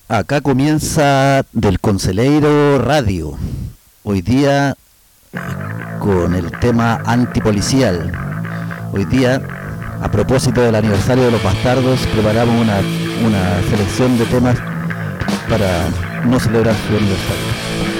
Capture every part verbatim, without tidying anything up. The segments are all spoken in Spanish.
Acá comienza Del Conceleiro Radio. Hoy día con el tema antipolicial. Hoy día, a propósito del aniversario de los bastardos, preparamos una, una selección de temas para no celebrar su aniversario.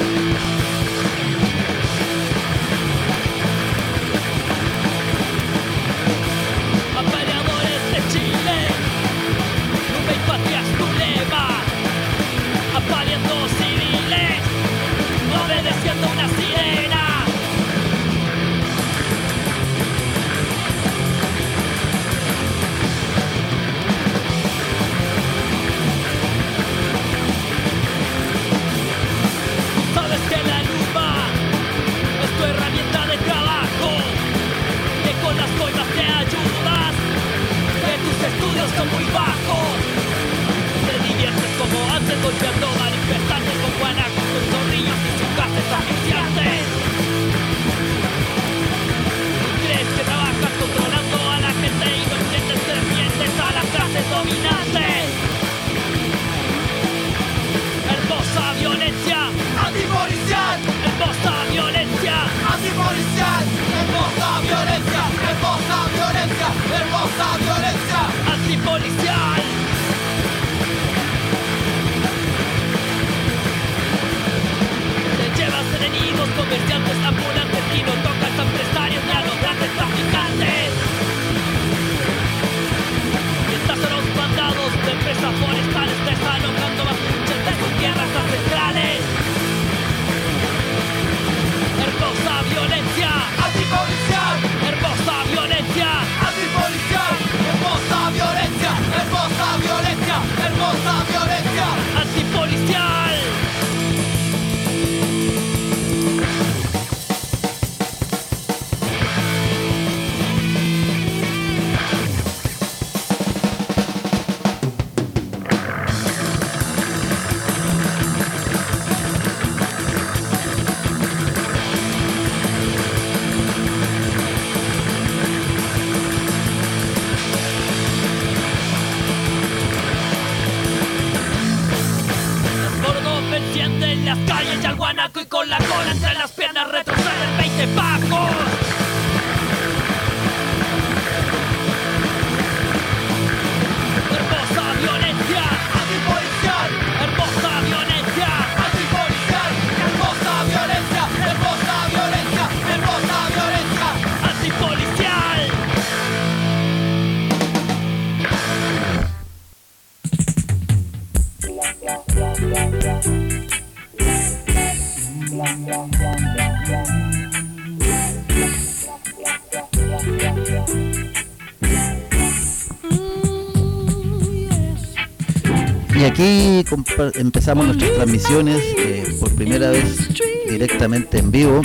Y aquí empezamos nuestras transmisiones eh, por primera vez directamente en vivo,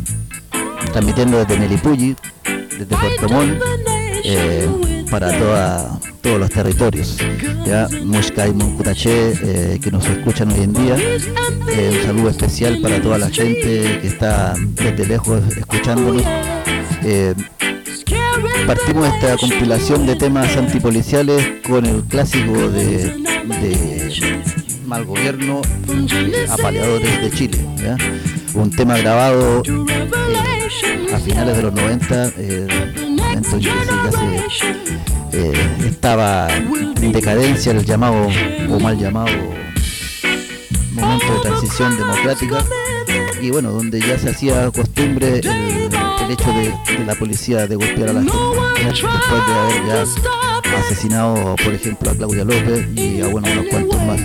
transmitiendo desde Melipulli, desde Puerto Montt, eh, para toda, todos los territorios. Ya, Muxcay, Mucutaché, eh, que nos escuchan hoy en día. Eh, un saludo especial para toda la gente que está desde lejos escuchándonos. Eh, Partimos esta compilación de temas antipoliciales con el clásico de, de Mal Gobierno, Apaleadores de Chile, ¿ya? Un tema grabado eh, a finales de los noventa, eh, momento en que sí, ya se, eh, estaba en decadencia el llamado o mal llamado momento de transición democrática, y bueno, donde ya se hacía costumbre el, el hecho de, de la policía de golpear a la gente, ¿ya? Después de haber ya asesinado, por ejemplo, a Claudia López y a bueno, unos cuantos más.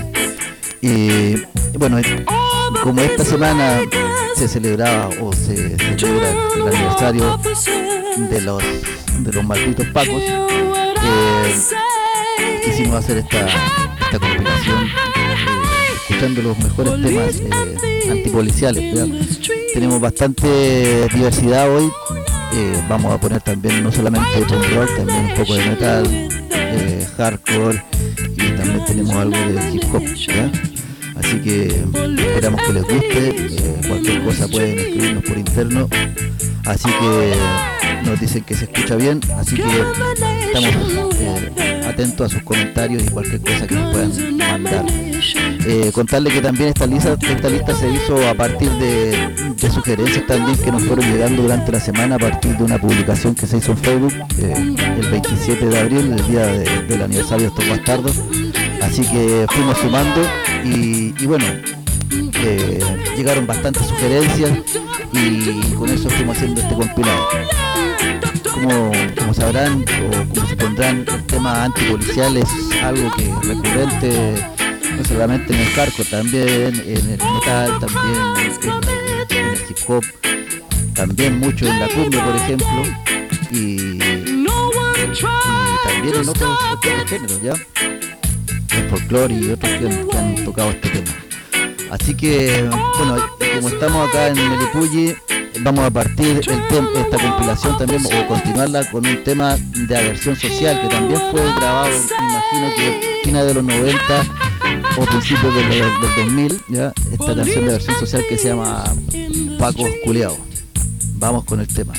Y bueno, como esta semana se celebraba o se celebra el aniversario de los de los malditos Pacos, eh, quisimos hacer esta, esta compilación eh, escuchando los mejores temas eh, antipoliciales, ¿verdad? Tenemos bastante diversidad hoy. Eh, vamos a poner también no solamente punk rock, también un poco de metal, eh, hardcore, y también tenemos algo de hip hop, ¿ya? Así que esperamos que les guste. Eh, cualquier cosa pueden escribirnos por interno, así que nos dicen que se escucha bien, así que estamos eh, atentos a sus comentarios y cualquier cosa que nos puedan mandar. Eh, contarle que también esta lista, esta lista se hizo a partir de, de sugerencias también que nos fueron llegando durante la semana a partir de una publicación que se hizo en Facebook eh, el veintisiete de abril, el día de, del aniversario de estos bastardos. Así que fuimos sumando y, y bueno, eh, llegaron bastantes sugerencias y con eso fuimos haciendo este compilado. Como, como sabrán o como supondrán, el tema antipolicial es algo que es recurrente no solamente en el hardcore, también en el metal, también en, en el hip hop, también mucho en la cumbia, por ejemplo, y, y también en otros, otros géneros, ¿ya? El folclore y otros que han, que han tocado este tema. Así que, bueno, como estamos acá en Melipulli, vamos a partir el tem esta compilación también, o continuarla con un tema de aversión social, que también fue grabado, me imagino que a finales de los noventa o principios del, del dos mil, ¿ya? Esta canción de aversión social que se llama Pacos Culeados. Vamos con el tema.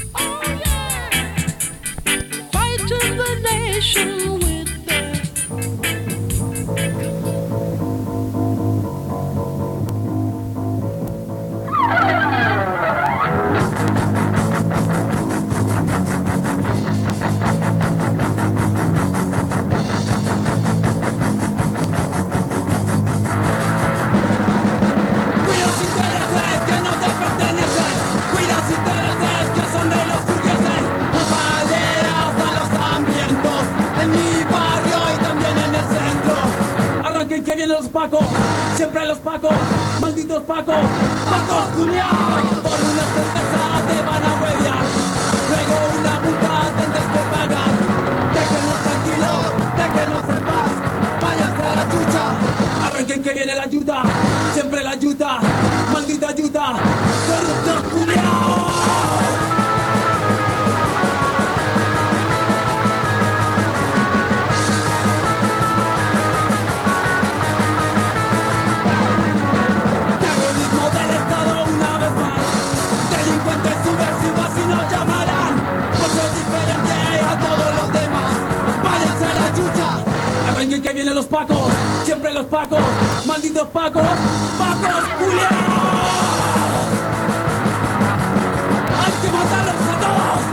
Los pacos, siempre los pacos, malditos pacos, pacos culiados. Por una cerveza te van a huevear, luego una multa tendrás que pagar. Déjenos tranquilos, déjenos en paz, váyanse a la chucha. Arranquen que viene la ayuda, siempre la ayuda, maldita ayuda, corruptos culiados. Que vienen los pacos, siempre los pacos, malditos pacos, pacos culiados. Hay que matarlos a todos.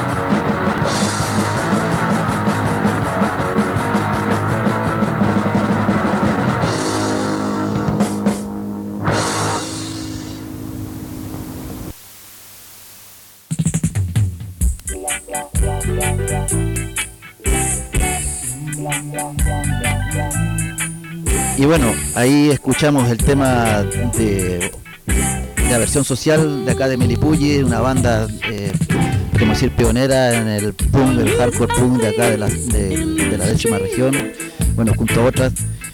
Y bueno, ahí escuchamos el tema de, de aversión social de acá de Melipulli, una banda, eh, como decir, pionera en el punk, el hardcore punk de acá de la, de, de la décima región, bueno, junto a otras.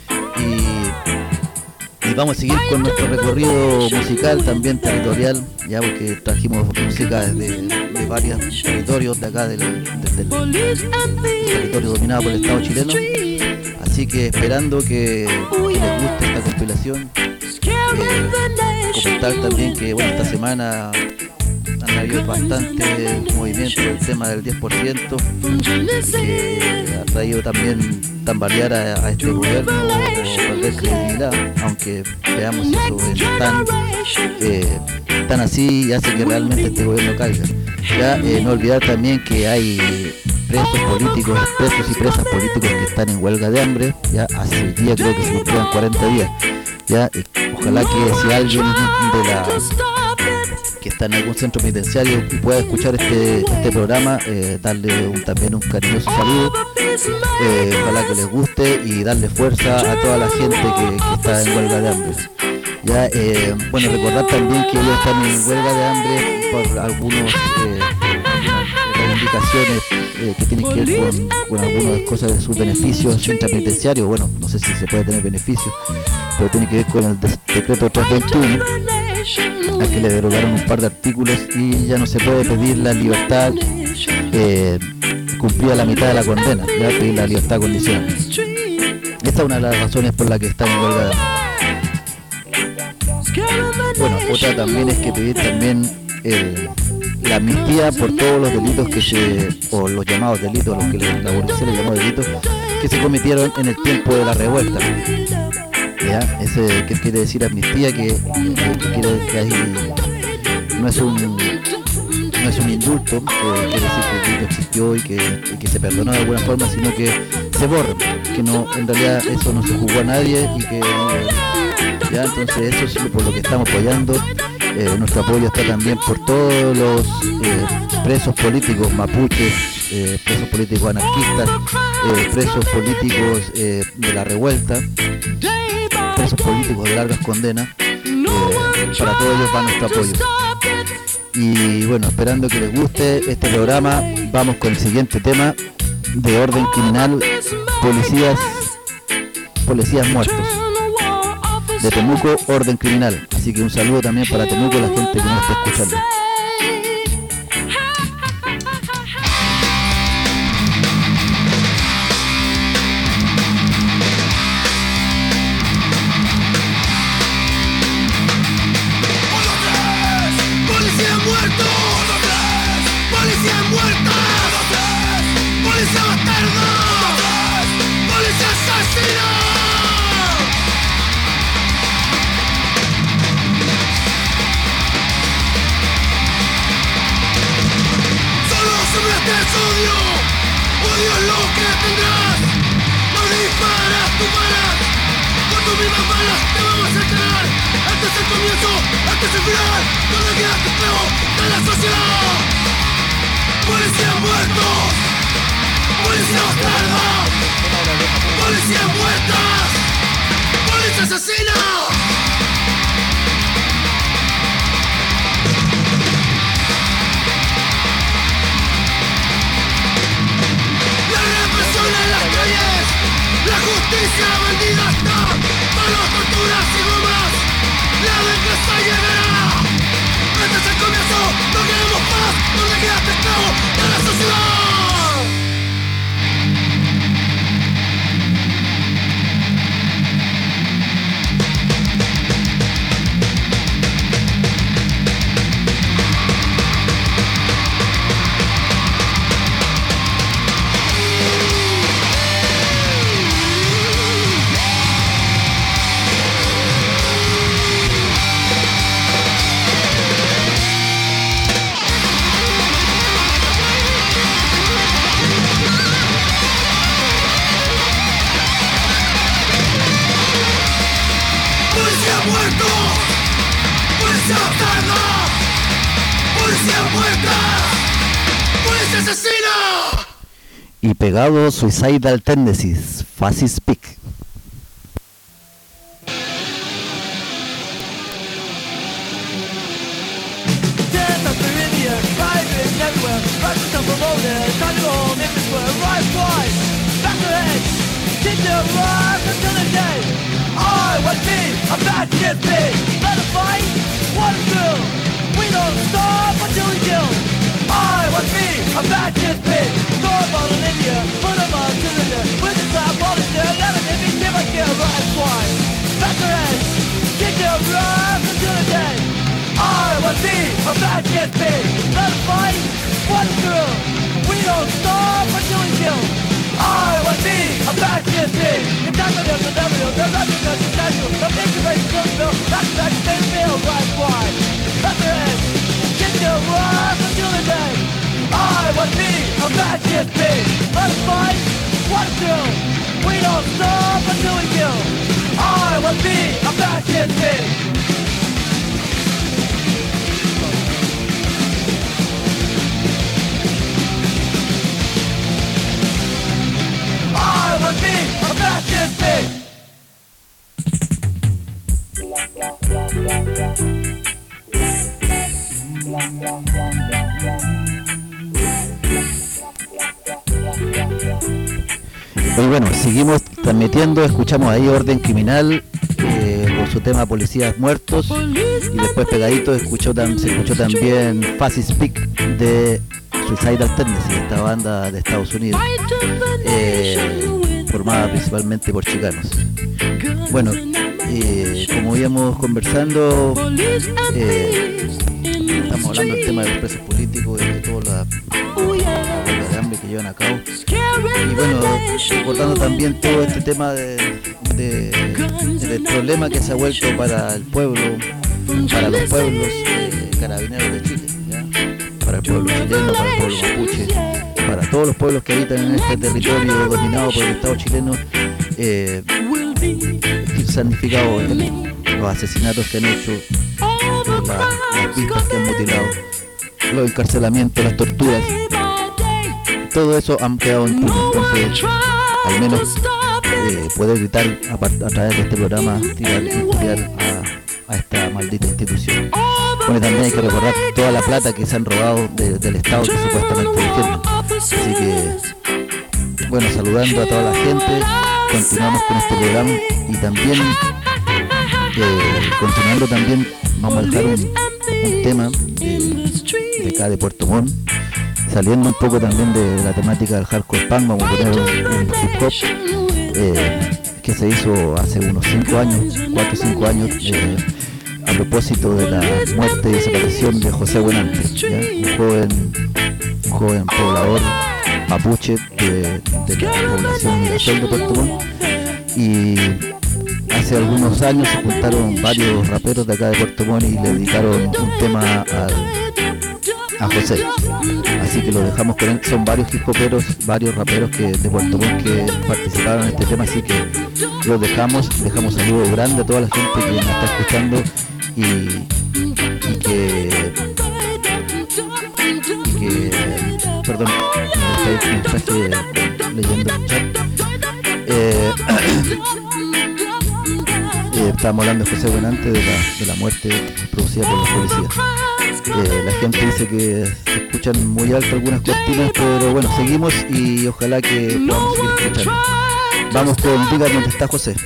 Y, y vamos a seguir con nuestro recorrido musical, también territorial, ya porque trajimos música desde de varios territorios de acá del, del, del, del territorio dominado por el Estado chileno. Así que esperando que, que les guste esta compilación, eh, comentar también que bueno, esta semana han habido bastante movimiento del tema del diez por ciento, que ha traído también tambalear a, a este gobierno o perder credibilidad, aunque veamos si eso es tan, eh, tan así y hace que realmente este gobierno caiga. Ya eh, no olvidar también que hay presos políticos, presos y presas políticos que están en huelga de hambre, ya hace el día creo que se cumplían cuarenta días, ya eh, ojalá que si alguien de la que está en algún centro penitenciario y pueda escuchar este, este programa, eh, darle un, también un cariñoso saludo, eh, ojalá que les guste y darle fuerza a toda la gente que, que está en huelga de hambre. Ya, eh, bueno, recordar también que ellos están en huelga de hambre por algunos eh, reivindicaciones eh, que tienen que ver con, con algunas cosas de sus beneficios intrapenitenciarios. Bueno, no sé si se puede tener beneficios, pero tiene que ver con el decreto trescientos veintiuno, a que le derogaron un par de artículos y ya no se puede pedir la libertad eh, cumplida la mitad de la condena, ya pedir la libertad condicional. Esta es una de las razones por las que están en huelga de hambre. Bueno, otra también es que pedir también el, la amnistía por todos los delitos que se, o los llamados delitos, los que la policía le llamó delitos, que se cometieron en el tiempo de la revuelta. ¿Ya? Ese que quiere decir amnistía, que, que quiere que hay, no es un no es un indulto, que quiere decir que el delito existió y que, y que se perdonó de alguna forma, sino que se borra, que no, en realidad eso no se jugó a nadie y que ya, entonces eso es por lo que estamos apoyando. Eh, nuestro apoyo está también por todos los eh, presos políticos mapuches, eh, presos políticos anarquistas, eh, presos políticos eh, de la revuelta, presos políticos de largas condenas. Eh, para todos ellos va nuestro apoyo. Y bueno, esperando que les guste este programa, vamos con el siguiente tema de orden criminal, policías, policías muertos. De Temuco, orden criminal. Así que un saludo también para Temuco, la gente que nos está escuchando. Y pegado, Suicidal Tendencies, Fascist Peak. Y bueno, seguimos transmitiendo, escuchamos ahí Orden Criminal eh, con su tema Policías Muertos, y después pegadito escuchó tam, se escuchó también Fascist Peak de Suicidal Tendencies, esta banda de Estados Unidos, eh, formada principalmente por chicanos. Bueno, eh, como íbamos conversando, eh, estamos hablando del tema de los presos políticos y de toda la huelga de hambre que llevan a cabo. y bueno, recordando también todo este tema de, de, del problema que se ha vuelto para el pueblo, para los pueblos eh, carabineros de Chile, ¿ya? Para el pueblo chileno, para el pueblo mapuche, para todos los pueblos que habitan en este territorio dominado por el Estado chileno, eh, que se han significado eh, los asesinatos que han hecho, la, las vistas que han mutilado, los encarcelamientos, las torturas, todo eso han quedado impune. Entonces, al menos eh, poder gritar a, a través de este programa, tirar y a, a esta maldita institución. Bueno, también hay que recordar toda la plata que se han robado de, del Estado que supuestamente defienden. Así que, bueno, saludando a toda la gente, continuamos con este programa y también, eh, continuando también, vamos a dejar un, un tema de, de acá de Puerto Montt, saliendo un poco también de la temática del hardcore punk. Vamos a poner un, un hip hop eh, que se hizo hace unos cinco años, cuatro o cinco años, eh, a propósito de la muerte y desaparición de José Buenante, ¿ya? un joven un joven poblador mapuche de, de la población Mirasol de Puerto Montt, y hace algunos años se juntaron varios raperos de acá de Puerto Montt y le dedicaron un tema a, a José, así que lo dejamos con él. Son varios hip hoperos, varios raperos que, de Puerto Montt que participaron en este tema, así que los dejamos, dejamos saludos grandes a toda la gente que nos está escuchando y, y que y que perdón, me estoy leyendo el chat. Eh, eh, estábamos hablando de José Buenante, de la, de la muerte producida por los policías. Eh, la gente dice que se escuchan muy alto algunas cortinas, pero bueno, seguimos y ojalá que podamos seguir escuchando. Vamos con Diga dónde está José.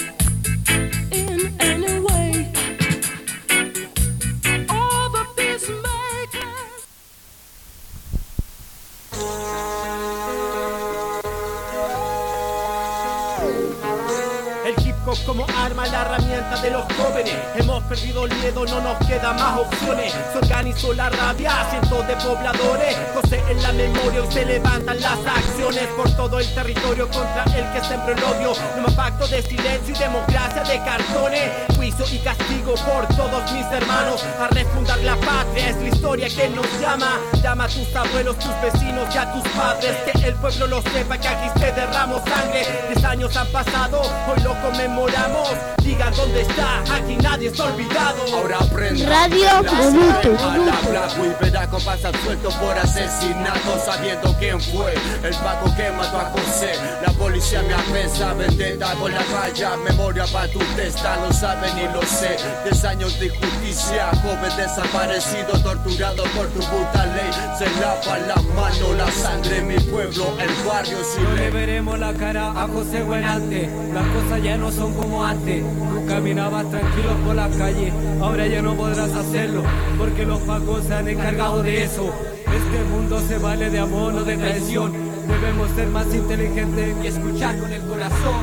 Como arma, la herramienta de los jóvenes. Hemos perdido el miedo, no nos quedan más opciones. Se organizó la rabia, cientos de pobladores. José en la memoria, hoy se levantan las acciones por todo el territorio contra el que sembró el odio. No más pacto de silencio y democracia de cartones. Juicio y castigo por todos mis hermanos. A refundar la patria, es la historia que nos llama. Llama a tus abuelos, tus vecinos y a tus padres. Que el pueblo lo sepa, que aquí se derramó sangre. Diez años han pasado, hoy lo conmemoramos. Digan dónde está, aquí nadie está olvidado. Ahora aprende Radio Monuto. Y Veraco pasan sueltos por asesinato, sabiendo quién fue el Paco que mató a José. La policía me apesa, vendetta con la raya. Memoria para tu testa, lo saben y lo sé. Diez años de injusticia, joven desaparecido, torturado por tu puta ley. Se lava la mano, la sangre, mi pueblo, el barrio sin no ley. le veremos la cara a José Buenante. Las cosas ya no son como antes. Tú caminabas tranquilos por la calle, ahora ya no podrás hacerlo, porque los pacos se han encargado de eso. Este mundo se vale de amor, no de traición. Debemos ser más inteligentes y escuchar con el corazón.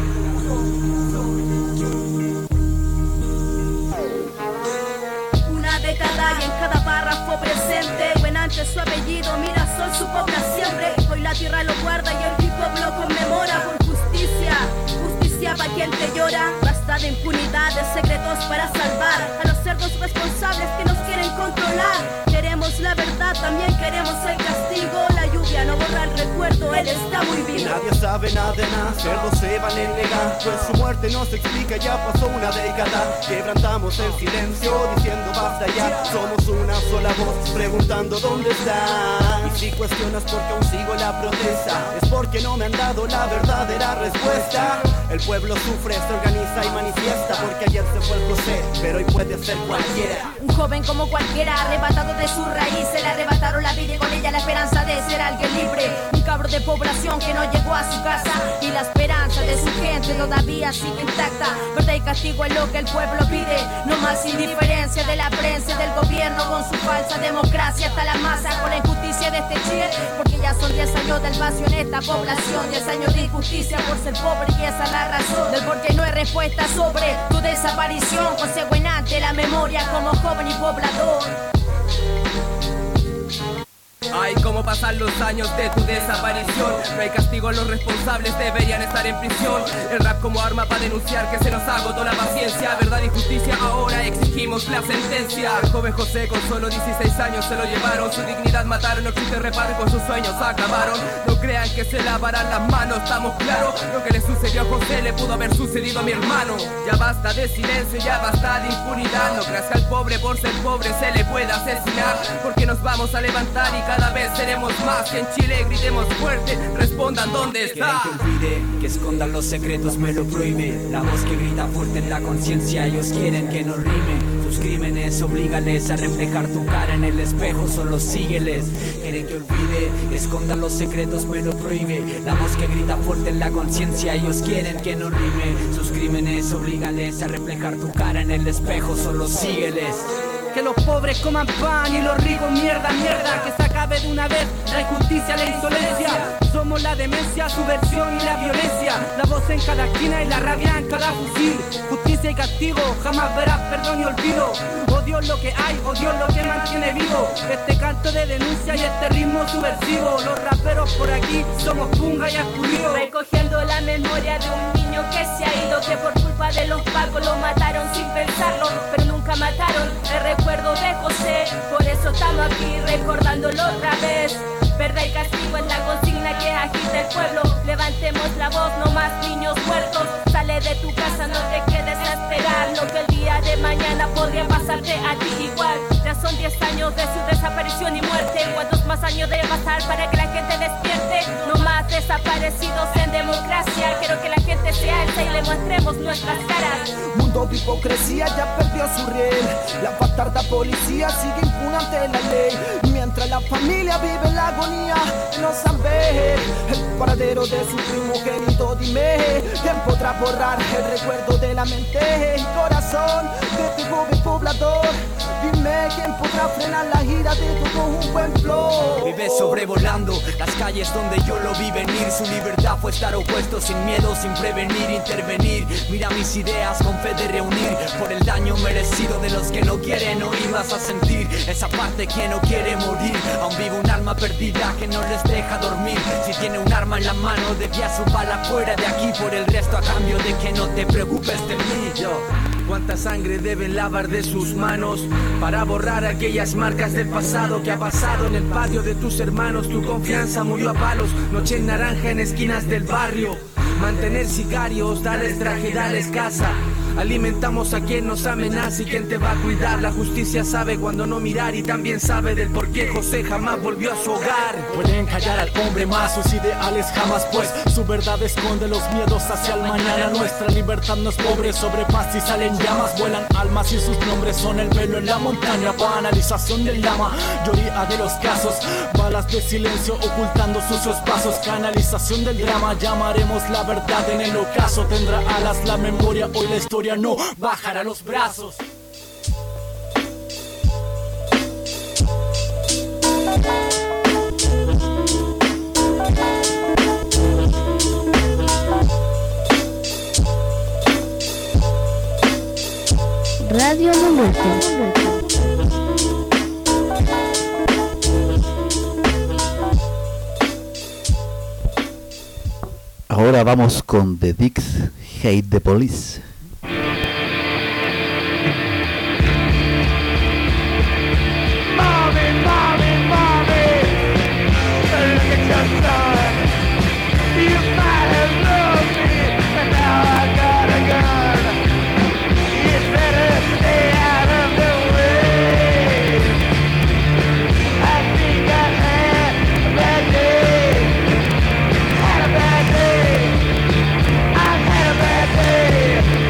Una década y en cada párrafo presente. Buenante su apellido, Mirasol su pobla siempre. Hoy la tierra lo guarda y el hip hop lo conmemora por justicia. Para quien te llora, basta de impunidad, de secretos para salvar a los cerdos responsables que nos quieren controlar. Queremos la verdad, también queremos el castigo. La lluvia no borra el recuerdo, él está muy vivo. Nadie sabe nada de nada, cerdos se van en legal. Pues su muerte no se explica, ya pasó una década. Quebrantamos el silencio, diciendo basta ya. Somos una sola voz, preguntando dónde está. Y si cuestionas por qué aún sigo la protesta, es porque no me han dado la verdadera respuesta. El pueblo sufre, se organiza y manifiesta, porque ayer se fue el José, pero hoy puede ser cualquiera. Un joven como cualquiera, arrebatado de sus raíces, le arrebataron la vida y con ella la esperanza de ser alguien libre. Un cabro de población que no llegó a su casa y la esperanza de su gente todavía sigue intacta. Verdad y castigo es lo que el pueblo pide, no más indiferencia de la prensa y del gobierno con su falsa democracia. Hasta la masa con la injusticia de este Chile, porque ya son diez años del vacío en esta población, diez años de injusticia por ser pobre y esa es la razón del por qué no hay respuesta sobre tu desaparición. José Buenante, la memoria como joven y poblador. Ay, cómo pasan los años de tu desaparición. No hay castigo, los responsables deberían estar en prisión. El rap como arma para denunciar que se nos agotó la paciencia. Verdad y justicia, ahora exigimos la sentencia. El joven José con solo dieciséis años se lo llevaron. Su dignidad mataron, no existe reparo, con sus sueños acabaron. No crean que se lavarán las manos, estamos claros. Lo que le sucedió a José le pudo haber sucedido a mi hermano. Ya basta de silencio, ya basta de impunidad. No creas que al pobre por ser pobre se le puede asesinar, porque nos vamos a levantar y cada vez seremos más. Que en Chile gritemos fuerte, respondan dónde está. Quieren que olvide, que escondan los secretos, me lo prohíbe. La voz que grita fuerte en la conciencia, ellos quieren que no rime. Sus crímenes, oblígales a reflejar tu cara en el espejo, solo sígueles. Quieren que olvide, que escondan los secretos, me lo prohíbe. La voz que grita fuerte en la conciencia, ellos quieren que no rime. Sus crímenes, oblígales a reflejar tu cara en el espejo, solo sígueles. Que los pobres coman pan y los ricos mierda, mierda. Que se acabe de una vez la injusticia, la insolencia. Somos la demencia, subversión y la violencia. La voz en cada esquina y la rabia en cada fusil. Justicia y castigo, jamás verás perdón y olvido. Odio lo que hay, odio lo que mantiene vivo. Este canto de denuncia y este ritmo subversivo. Los raperos por aquí somos punga y escurrido. Recogiendo la memoria de un niño que se ha ido, que por culpa de los pacos lo mataron sin pensarlo, pero nunca mataron el recuerdo de José. Por eso estamos aquí recordándolo otra vez. Verdad y castigo es la consigna que agita el pueblo. Levantemos la voz, no más niños muertos. Sale de tu casa, no te quedes a esperar lo que el día de mañana podría pasarte a ti igual. Ya son diez años de su desaparición y muerte. ¿Cuántos más años debe pasar para que la gente despierte? No más desaparecidos en democracia. Quiero que la gente se alce y le mostremos nuestras caras. Mundo de hipocresía ya perdió su riel. La bastarda policía sigue impune ante la ley. Mientras la familia vive en la agonía, no sabe el paradero de su primogénito. Dime, ¿quién podrá borrar el recuerdo de la mente y corazón de este joven poblador? Dime, ¿quién podrá frenar la ira de todo un pueblo? Vive sobrevolando las calles donde yo lo vi venir. Su libertad fue estar opuesto, sin miedo, sin prevenir, intervenir. Mira mis ideas con fe de reunir, por el daño merecido de los que no quieren oír. Vas a sentir esa parte que no quiere morir. Aún vive un alma perdida que no les deja dormir. Si tiene un arma en la mano, desvía su bala fuera de aquí. Por el resto a cambio de que no te preocupes de mí. Yo. Cuánta sangre deben lavar de sus manos para borrar aquellas marcas del pasado que ha pasado en el patio de tus hermanos. Tu confianza murió a palos, noche en naranja en esquinas del barrio. Mantener sicarios, darles traje, darles casa. Alimentamos a quien nos amenaza y quien te va a cuidar. La justicia sabe cuando no mirar y también sabe del por qué José jamás volvió a su hogar. Pueden callar al hombre más sus ideales jamás, pues su verdad esconde los miedos hacia el mañana. Nuestra libertad no es pobre, sobre paz y salen llamas. Vuelan almas y sus nombres son el velo en la montaña. Banalización del llama, mayoría de los casos. Balas de silencio ocultando sucios pasos. Canalización del drama, llamaremos la verdad en el ocaso. Tendrá alas la memoria, hoy la historia no bajará los brazos. Radio Momento. Ahora vamos con The Dicks, Hate the Police. Had a bad day.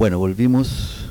Bueno, volvimos.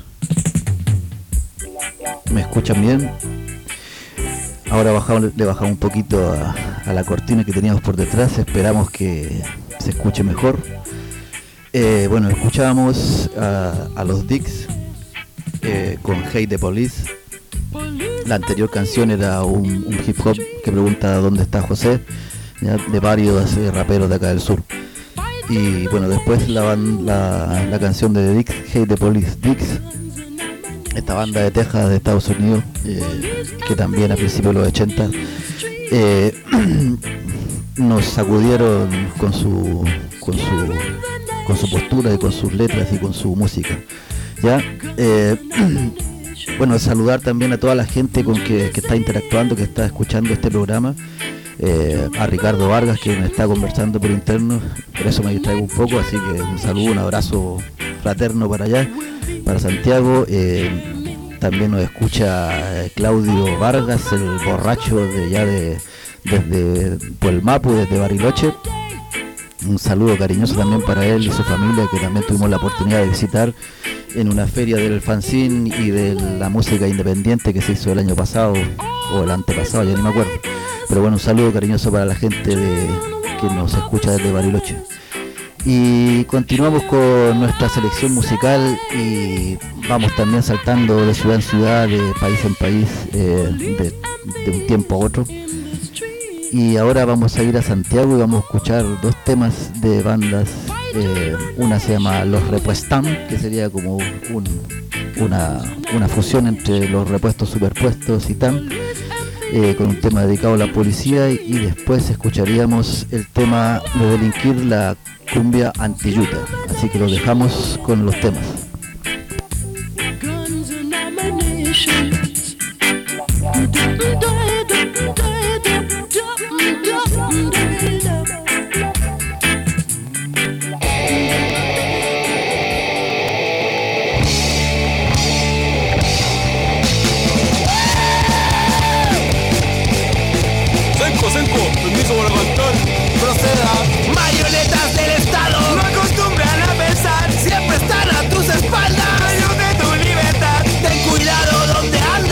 ¿Me escuchan bien? Ahora bajamos, le bajamos un poquito a, a la cortina que teníamos por detrás. Esperamos que se escuche mejor. Eh, bueno, escuchábamos a, a los Dicks eh, con Hate the Police. La anterior canción era un, un hip hop que pregunta dónde está José, ¿ya? De varios eh, raperos de acá del sur. Y bueno, después la, la, la canción de The Dicks, Hate the Police Dicks, esta banda de Texas de Estados Unidos, eh, que también a principios de los ochenta eh, nos sacudieron con su, con su con su postura y con sus letras y con su música, ¿ya? Eh, bueno, saludar también a toda la gente con que, que está interactuando, que está escuchando este programa. Eh, a Ricardo Vargas, que me está conversando por interno, por eso me distraigo un poco, así que un saludo, un abrazo fraterno para allá, para Santiago. Eh, también nos escucha Claudio Vargas, el borracho de ya de desde Puelmapu, desde Bariloche. Un saludo cariñoso también para él y su familia, que también tuvimos la oportunidad de visitar en una feria del fanzine y de la música independiente que se hizo el año pasado o el antepasado, ya ni me acuerdo. Pero bueno, un saludo cariñoso para la gente de, que nos escucha desde Bariloche. Y continuamos con nuestra selección musical y vamos también saltando de ciudad en ciudad, de país en país, eh, de, de un tiempo a otro. Y ahora vamos a ir a Santiago y vamos a escuchar dos temas de bandas. Eh, una se llama Los Repuestam, que sería como un, una, una fusión entre los repuestos superpuestos y tan. Eh, con un tema dedicado a la policía, y, y después escucharíamos el tema de Delinquir, la cumbia antiyuta. Así que los dejamos con los temas. Marionetas del Estado no acostumbran a pensar, siempre están a tus espaldas, dueños de tu libertad. Ten cuidado donde andas.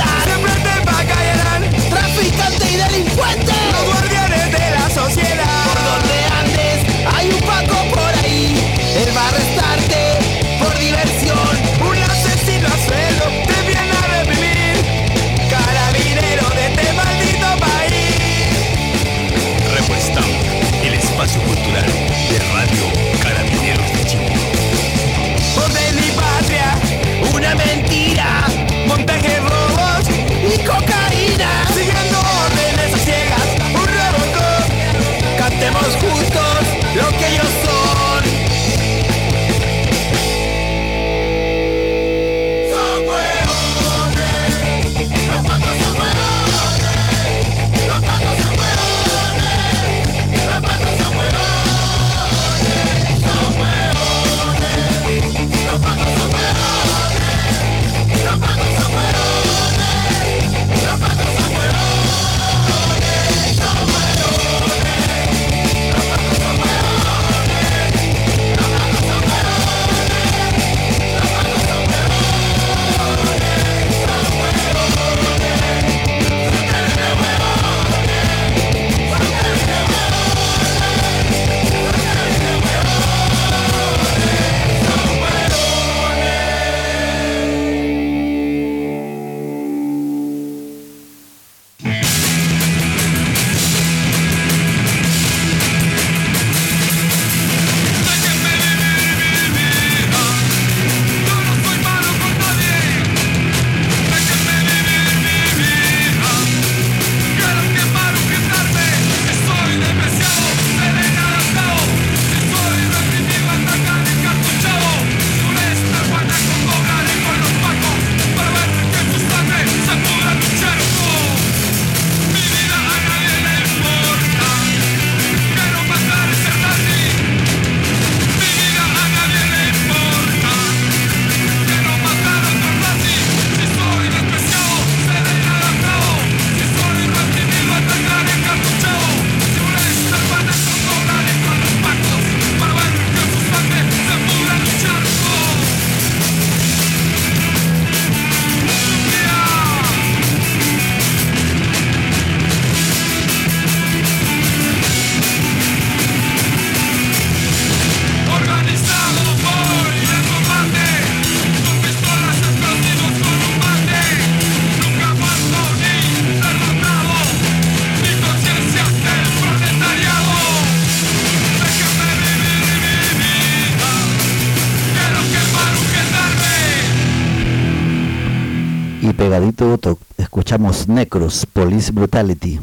Y pegadito to- escuchamos Necros, Police Brutality.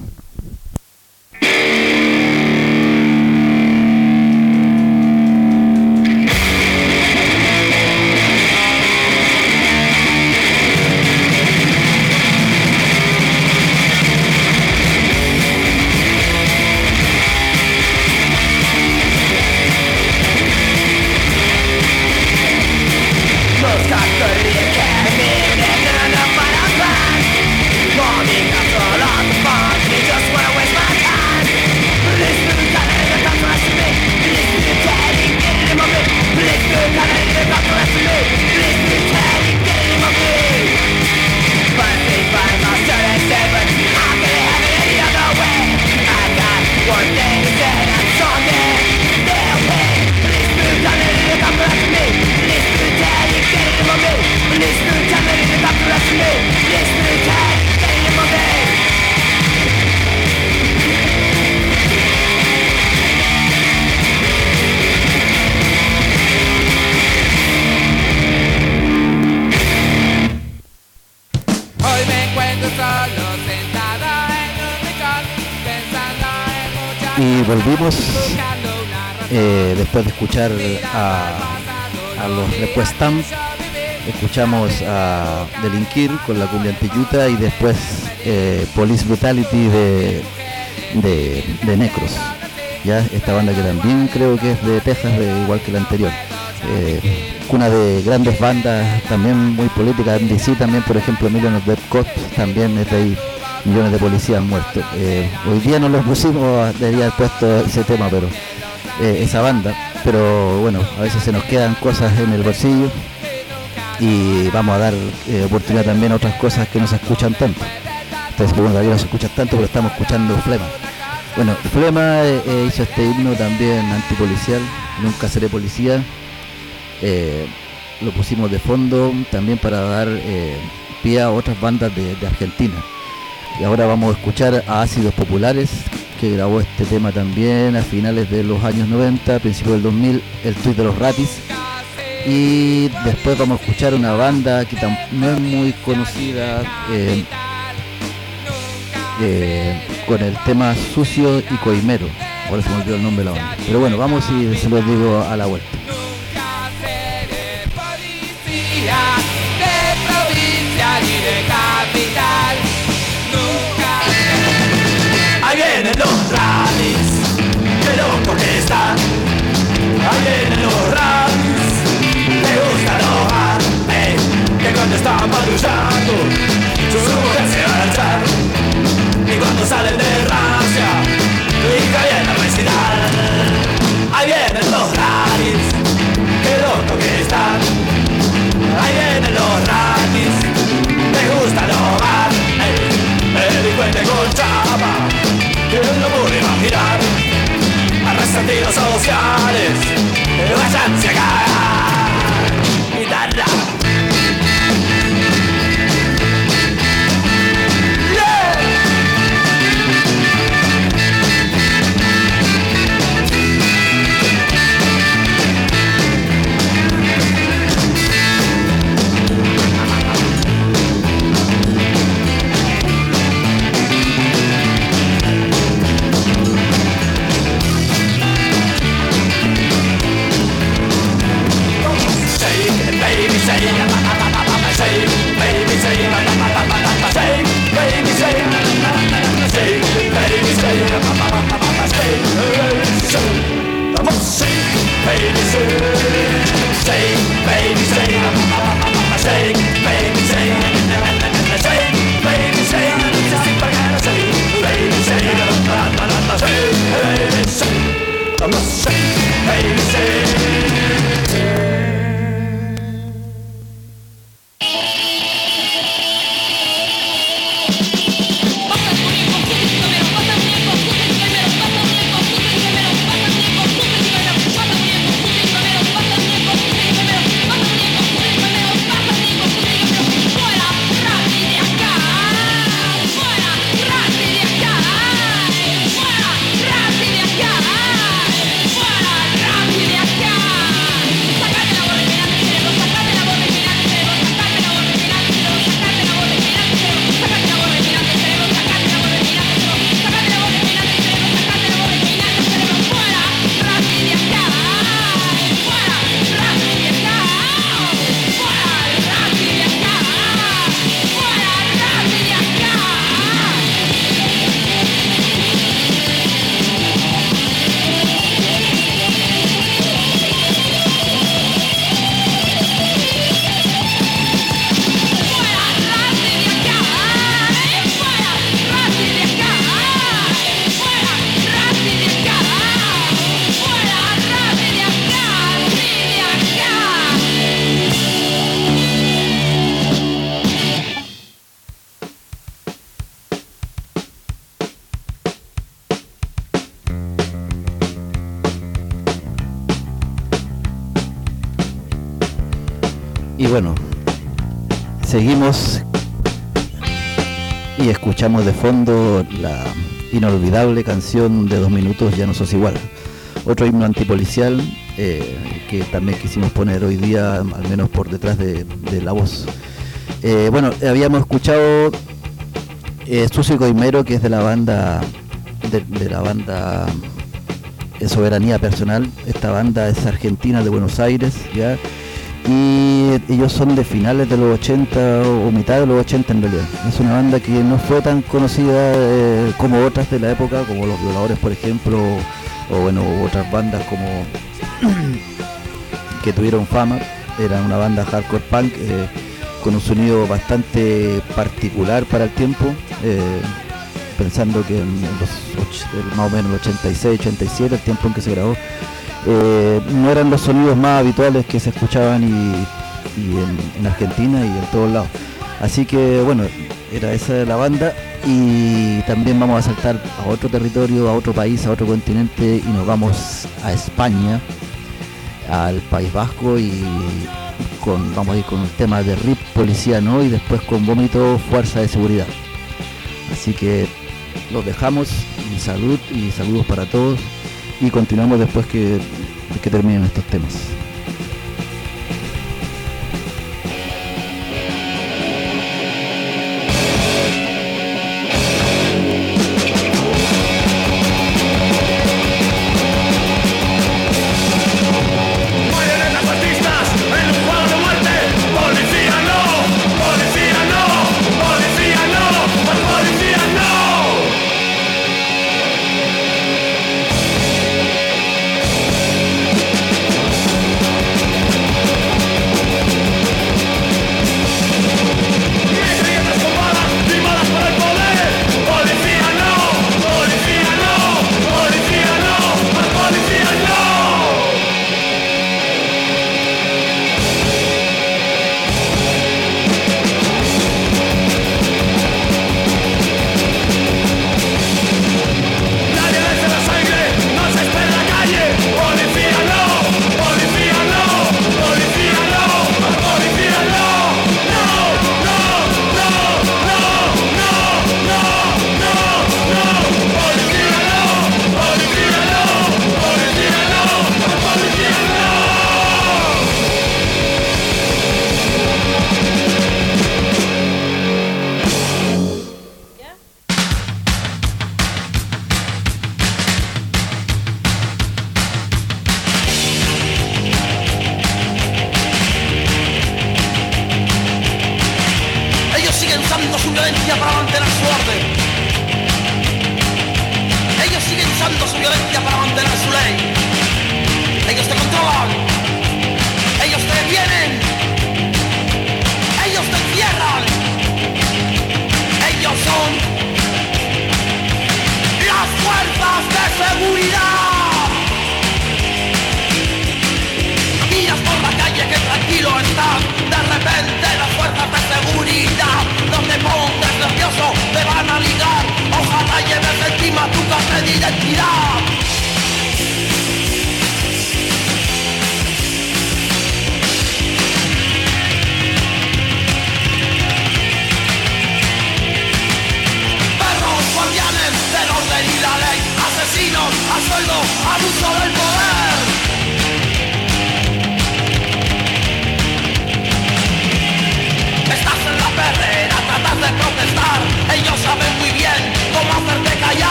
Y volvimos eh, después de escuchar a, a los Requestam, escuchamos a Delinquir con la cumbia antiyuta y después eh, Police Brutality de, de, de Necros, ya esta banda que también creo que es de Texas, de, igual que la anterior, eh, cuna de grandes bandas también muy políticas. En D C también, por ejemplo, Million of Dead Cops también es de ahí. Millones de policías muertos. Eh, hoy día no los pusimos, debería haber puesto ese tema, pero eh, esa banda, pero bueno, a veces se nos quedan cosas en el bolsillo y vamos a dar eh, oportunidad también a otras cosas que no se escuchan tanto. Entonces preguntan, ¿por qué no se escuchan tanto? Pero estamos escuchando Flema. Bueno, Flema eh, hizo este himno también antipolicial, Nunca seré policía. Eh, lo pusimos de fondo también para dar eh, pie a otras bandas de, de Argentina. Y ahora vamos a escuchar a Ácidos Populares, que grabó este tema también a finales de los años noventa, principios del dos mil, el Tweet de los Ratis. Y después vamos a escuchar una banda que no es muy conocida, eh, eh, con el tema Sucio y Coimero. Ahora se me olvidó el nombre de la banda. Pero bueno, vamos y se los digo a la vuelta. Ni de capital, nunca. Ahí vienen los rallies, qué loco que están. Ahí vienen los rallies, me gusta enojar, eh, que cuando están patrullando, su mujer se va a alzar. Y cuando salen de rancia, tu hija viene a recitar. Ahí vienen los rallies, qué loco que están. Ahí vienen los rallies. Me gusta enojar, el delincuente con chapa, ¿quién lo puede imaginar? A resentidos sociales, váyanse a cagar. Guitarra. bueno, seguimos y escuchamos de fondo la inolvidable canción de dos minutos, Ya no sos igual. Otro himno antipolicial eh, que también quisimos poner hoy día, al menos por detrás de, de la voz. Eh, bueno, habíamos escuchado eh, Sucio y Coimero, que es de la banda de, de la banda de Soberanía Personal. Esta banda es argentina, de Buenos Aires, ¿ya? Y ellos son de finales de los ochenta o mitad de los ochenta en realidad. Es una banda que no fue tan conocida eh, como otras de la época, como Los Violadores, por ejemplo, o bueno, otras bandas como que tuvieron fama. Era una banda hardcore punk eh, con un sonido bastante particular para el tiempo, eh, pensando que en los más o menos el ochenta y seis, ochenta y siete, el tiempo en que se grabó, eh, no eran los sonidos más habituales que se escuchaban y, y en, en Argentina y en todos lados. Así que bueno, era esa la banda. Y también vamos a saltar a otro territorio, a otro país, a otro continente, y nos vamos a España, al País Vasco, y con, vamos a ir con un tema de R I P Policiano y después con Vómito, Fuerza de Seguridad. Así que los dejamos, y salud y saludos para todos, y continuamos después que, que terminen estos temas.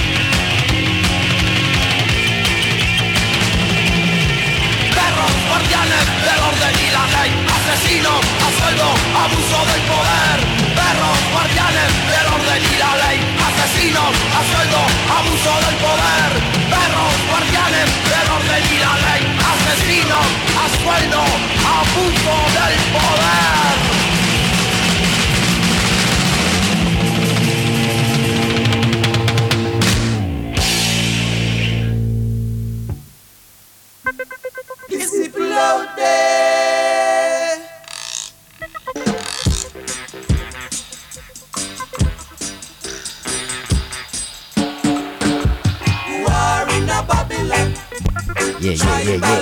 Perros guardianes guardianes del orden y la ley, asesinos a sueldo, abuso del poder, perros guardianes del orden y la ley, asesinos a sueldo, abuso del poder, perros guardianes del orden y la ley, asesinos a sueldo, abuso del poder. Yeah, yeah, yeah, yeah.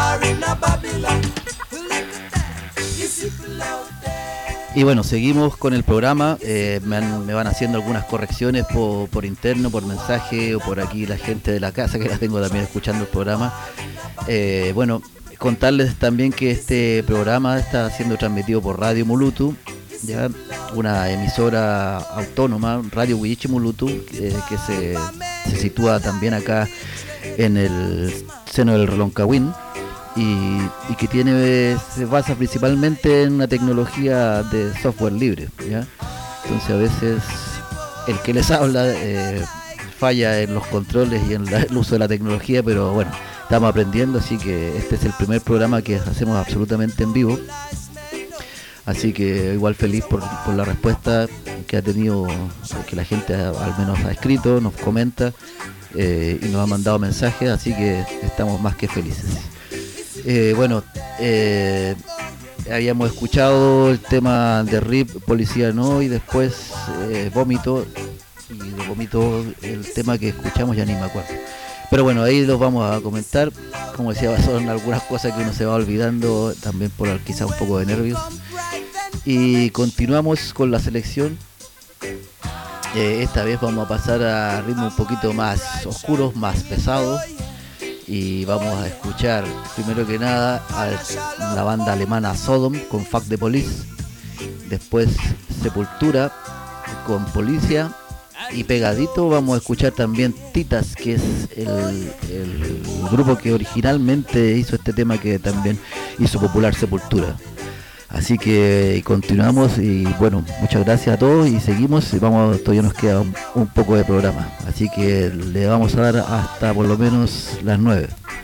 Y bueno, seguimos con el programa. Eh, me, han, me van haciendo algunas correcciones por, por interno, por mensaje o por aquí la gente de la casa que la tengo también escuchando el programa. Eh, bueno, contarles también que este programa está siendo transmitido por Radio Mulutu, ya una emisora autónoma, Radio Huilliche Mulutu, eh, que se, se sitúa también acá en el seno del Roncahuín y, y que tiene se basa principalmente en una tecnología de software libre, ¿ya? Entonces a veces el que les habla eh, falla en los controles y en la, el uso de la tecnología, pero bueno, estamos aprendiendo, así que este es el primer programa que hacemos absolutamente en vivo. Así que igual feliz por, por la respuesta que ha tenido, que la gente ha, al menos ha escrito, nos comenta eh, y nos ha mandado mensajes, así que estamos más que felices. Eh, bueno, eh, habíamos escuchado el tema de R I P, Policía No, y después eh, Vómito, y de Vómito el tema que escuchamos ya ni me acuerdo. Pero bueno, ahí los vamos a comentar. Como decía, son algunas cosas que uno se va olvidando también por quizá un poco de nervios. Y continuamos con la selección. Eh, esta vez vamos a pasar a ritmos un poquito más oscuros, más pesados. Y vamos a escuchar primero que nada a la banda alemana Sodom con Fuck the Police. Después Sepultura con Policia. Y pegadito vamos a escuchar también Titas, que es el, el grupo que originalmente hizo este tema que también hizo popular Sepultura. Así que continuamos y bueno, muchas gracias a todos y seguimos. Vamos, todavía nos queda un, un poco de programa, así que le vamos a dar hasta por lo menos las nueve.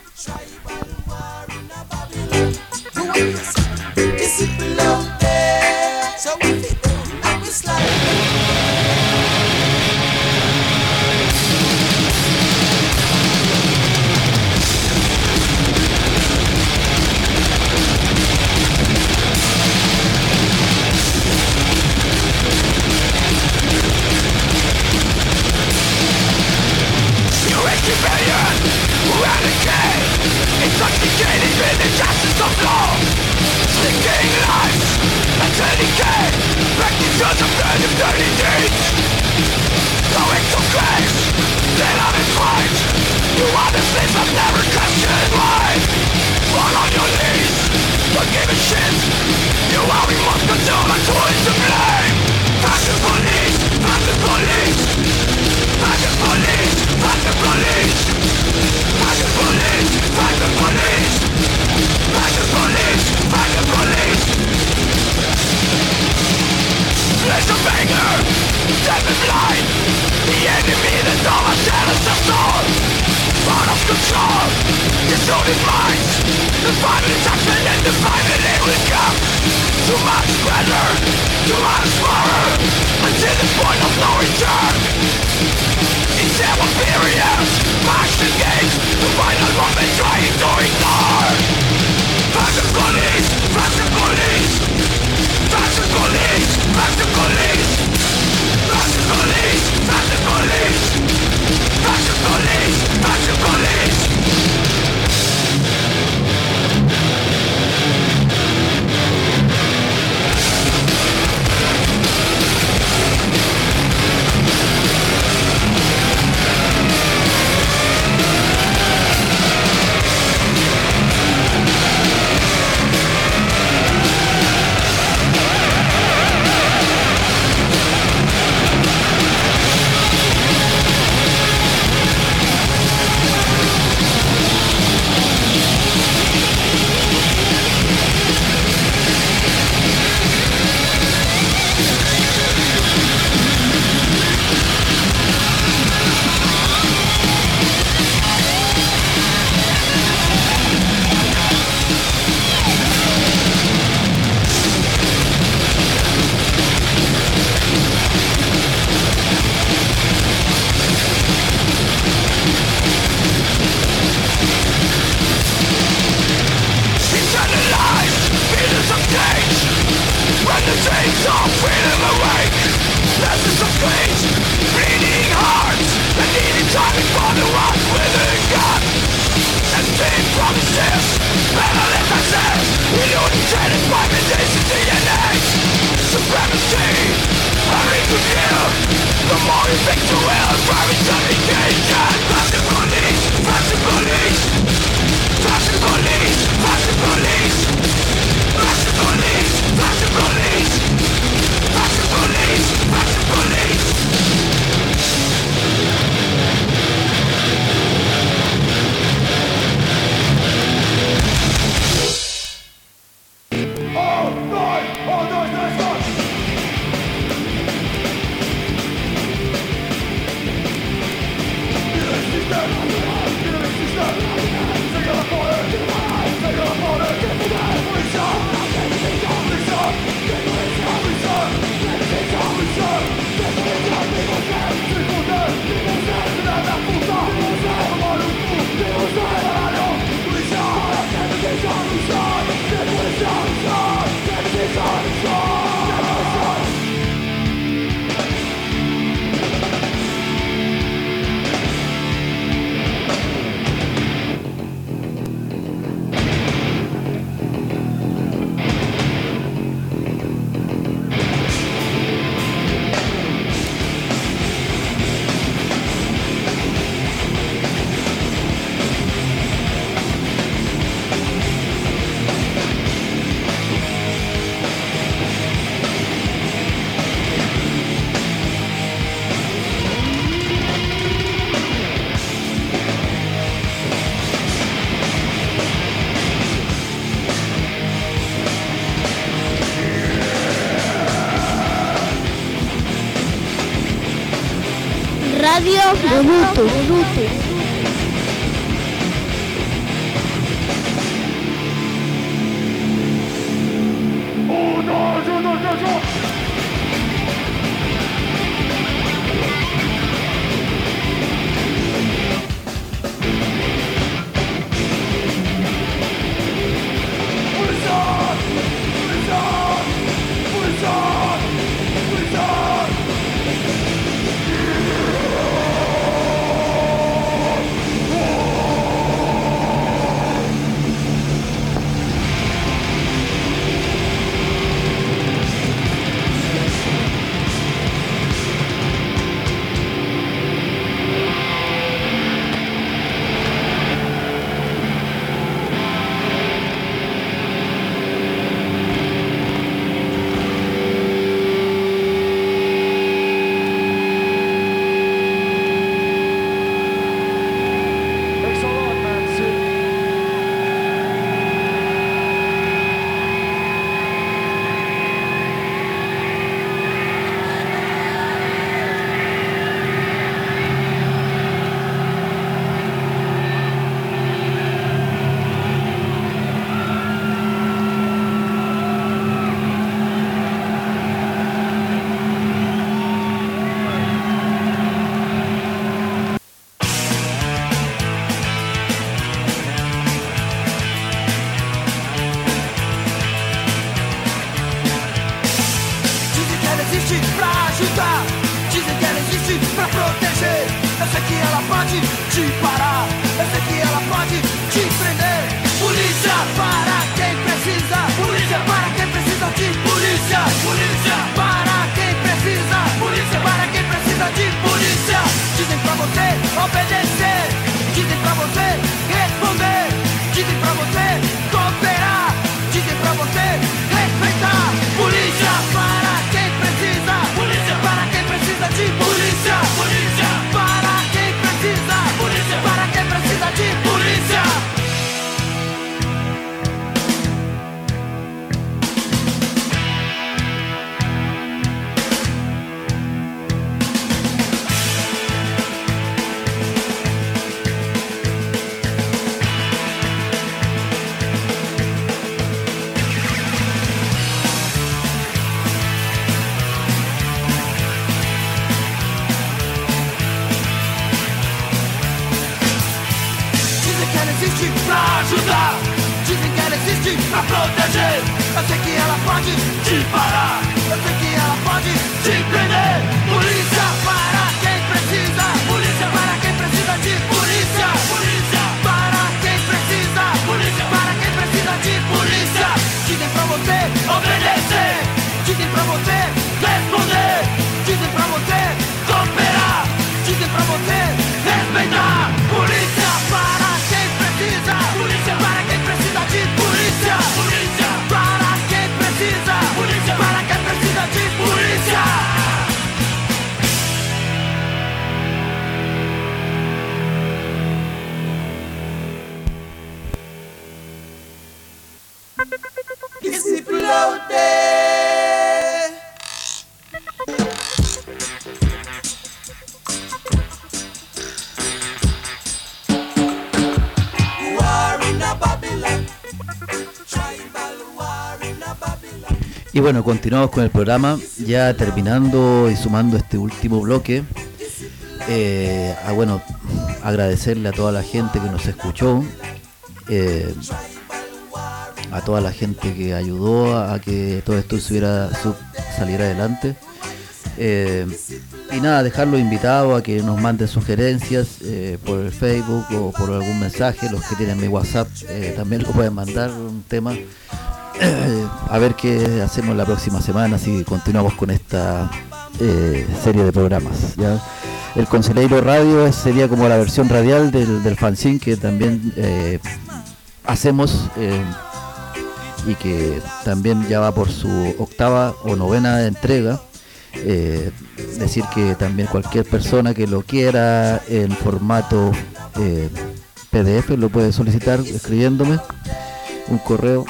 Intoxicated with the justice of law, stinking lives and decay, practices of dirty, dirty deeds. Going to grace, they love and fight. You are the slaves of never questioned why. Fall on your knees, don't give a shit. You are we must consume and who is to blame? Fuck the police, fuck the police, fuck the police, fuck the police. Fuck the police, fuck the police. Fuck the police, fuck the police. There's a banger, deaf and blind. The enemy that overshadows us all. Out of control, disordered minds. The final attachment and the finally will come. Too much splendor, too much horror, until the point of no return. It's our periods, past the gates, the final moment trying to ignore. Fuck the police, fuck the police. Fuck the police, fuck the police. Fuck the police, fuck the police. Fuck the police, fuck the police. the dreams of freedom awake. Lessons of greed, bleeding hearts, and needing timing for the ones within God. And being promises, memories I said, illuminated by meditation D N A. Supremacy, I read with you. The more you think to will, driving to engagement. Fuck the police, fuck the police. Fuck the police, fuck the police. Fuck the police, fuck the police. Fuck the police, fuck the police. All night, all night, let's go! Radio Mobutu. Dizem que ela existe pra ajudar. Dizem que ela resiste pra proteger. Eu sei que ela pode te parar, eu sei que ela pode te prender. Polícia para quem precisa, polícia para quem precisa de polícia, polícia para quem precisa, polícia para quem precisa de polícia. Dizem pra você obedecer, dizem pra você responder, dizem pra você cooperar, dizem pra você respeitar. Polícia para quem precisa, polícia para quem precisa de polícia, polícia para quem precisa, polícia para quem precisa de polícia. Que se flote. Y bueno, continuamos con el programa, ya terminando y sumando este último bloque. Eh, a, bueno, agradecerle a toda la gente que nos escuchó, eh, a toda la gente que ayudó a, a que todo esto subiera, sub, saliera adelante. Eh, y nada, dejarlos invitados a que nos manden sugerencias eh, por el Facebook o por algún mensaje. Los que tienen mi WhatsApp eh, también lo pueden mandar un tema. Eh, a ver qué hacemos la próxima semana si continuamos con esta eh, serie de programas, ¿ya? El Conselheiro Radio sería como la versión radial del, del fanzine que también eh, hacemos eh, y que también ya va por su octava o novena entrega. Eh, decir que también cualquier persona que lo quiera en formato eh, P D F lo puede solicitar escribiéndome un correo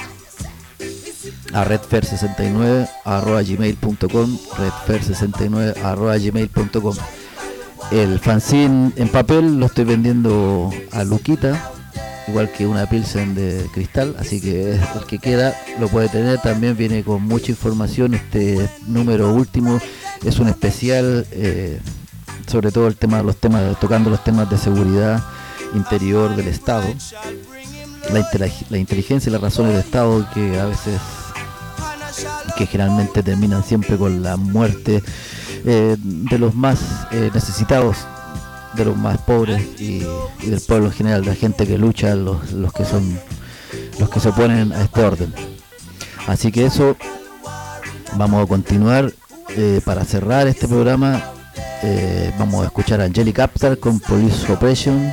a redfer sesenta y nueve arroba gmail punto com, redfer sesenta y nueve arroba gmail punto com. El fanzine en papel lo estoy vendiendo a Luquita, igual que una Pilsen de cristal, así que el que quiera lo puede tener. También viene con mucha información. Este número último es un especial, eh, sobre todo el tema, los temas, tocando los temas de seguridad interior del Estado, la, intelig- la inteligencia y las razones del Estado, que a veces, que generalmente terminan siempre con la muerte eh, de los más eh, necesitados, de los más pobres y, y del pueblo en general, de la gente que lucha, los, los que son los que se oponen a este orden. Así que eso, vamos a continuar. Eh, para cerrar este programa eh, vamos a escuchar a Angelic Upstart con Police Oppression,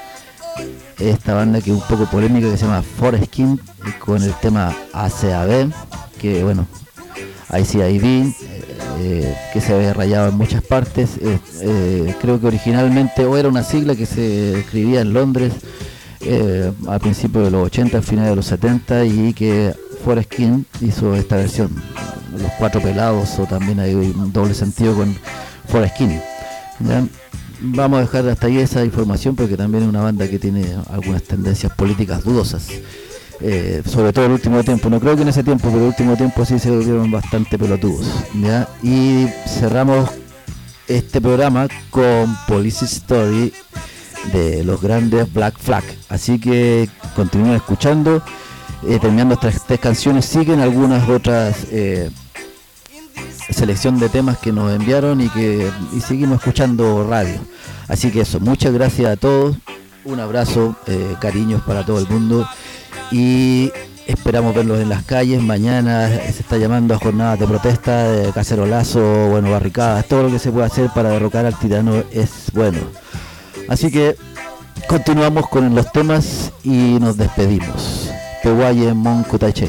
esta banda que es un poco polémica, que se llama Foreskin, con el tema A C A B, que bueno, I C I B, eh, que se había rayado en muchas partes. eh, eh, creo que originalmente o era una sigla que se escribía en Londres eh, al principio de los ochenta, al final de los setenta, y que Foreskin hizo esta versión, Los Cuatro Pelados, o también hay un doble sentido con Foreskin, ¿ya? Vamos a dejar hasta ahí esa información porque también es una banda que tiene algunas tendencias políticas dudosas, eh, sobre todo el último tiempo. No creo que en ese tiempo, pero el último tiempo sí se volvieron bastante pelotudos, ¿ya? Y cerramos este programa con Police Story de los grandes Black Flag. Así que continúen escuchando. Eh, terminando estas tres canciones, siguen algunas otras eh, selección de temas que nos enviaron y que y seguimos escuchando radio. Así que eso, muchas gracias a todos, un abrazo, eh, cariños para todo el mundo y esperamos verlos en las calles. Mañana se está llamando a jornadas de protesta, de cacerolazo, bueno, barricadas, todo lo que se puede hacer para derrocar al tirano es bueno. Así que continuamos con los temas y nos despedimos. Peguaye Mon Kutaiche.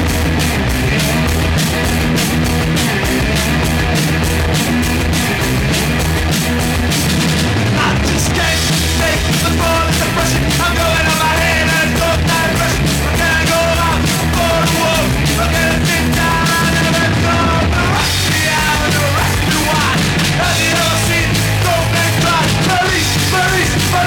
We'll be right back.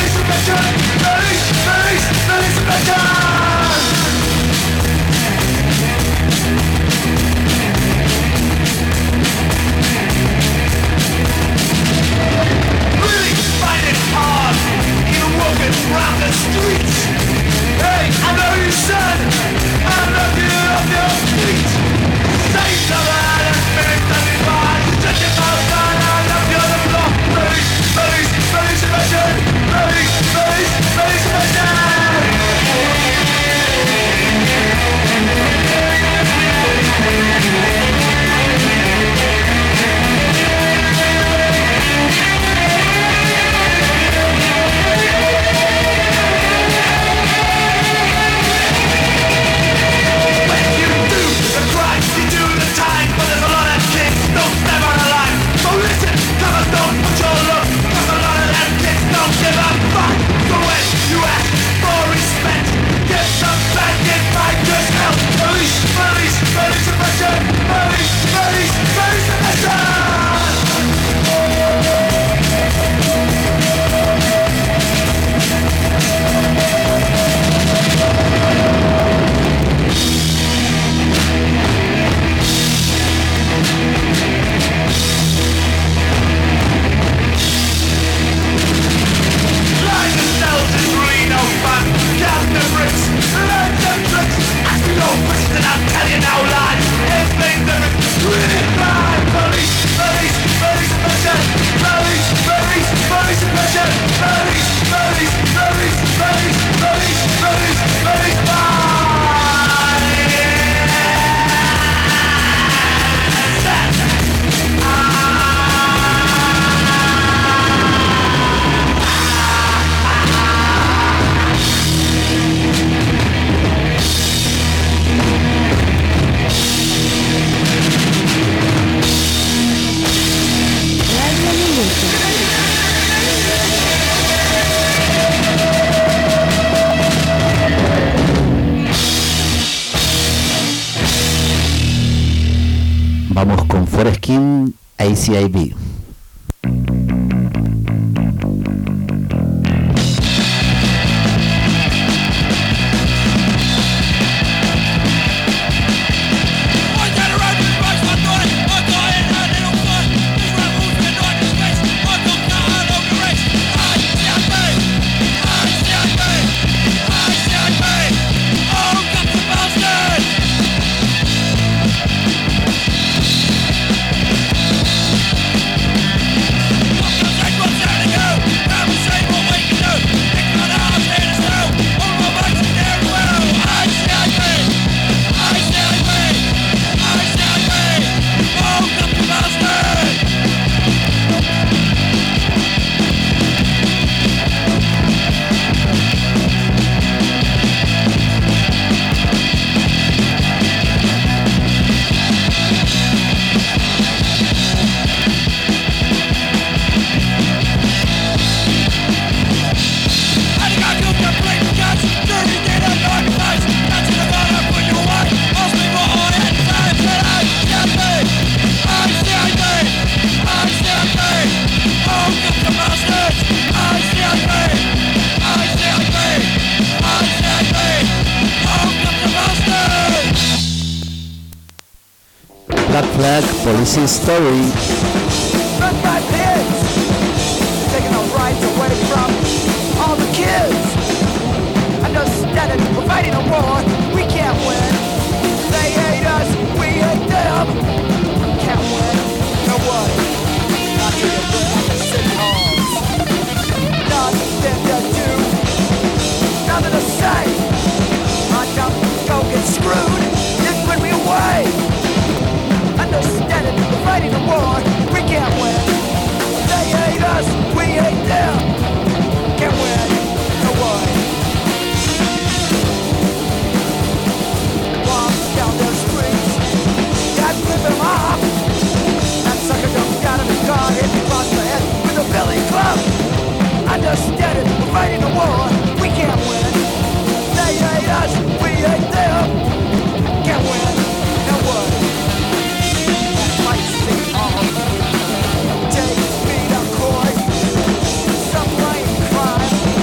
Vamos con Foreskin A C I B. Black Flag Police Story. Run by pigs, taking our rights away from all the kids. Understand it, we're fighting a war, we can't win. They hate us, we hate them. Can't win, no way. Not to the book of the city halls. Nothing to do, nothing to say. I don't go get screwed, just put me away. Understand it, we're fighting a war, we can't win. They hate us, we hate them. Can't win, no way. Walk down the streets, God flip him off. That sucker jumped out of his car, hit me across the head with a billy club. Understand it, we're fighting a war, we can't win. They hate us, we hate them. Can't win, no way. Take me to court, some white crime.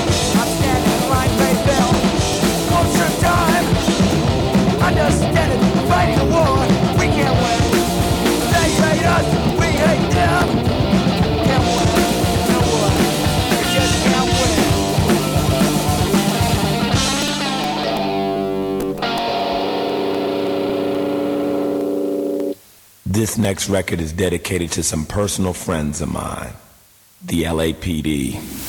This next record is dedicated to some personal friends of mine, the L A P D.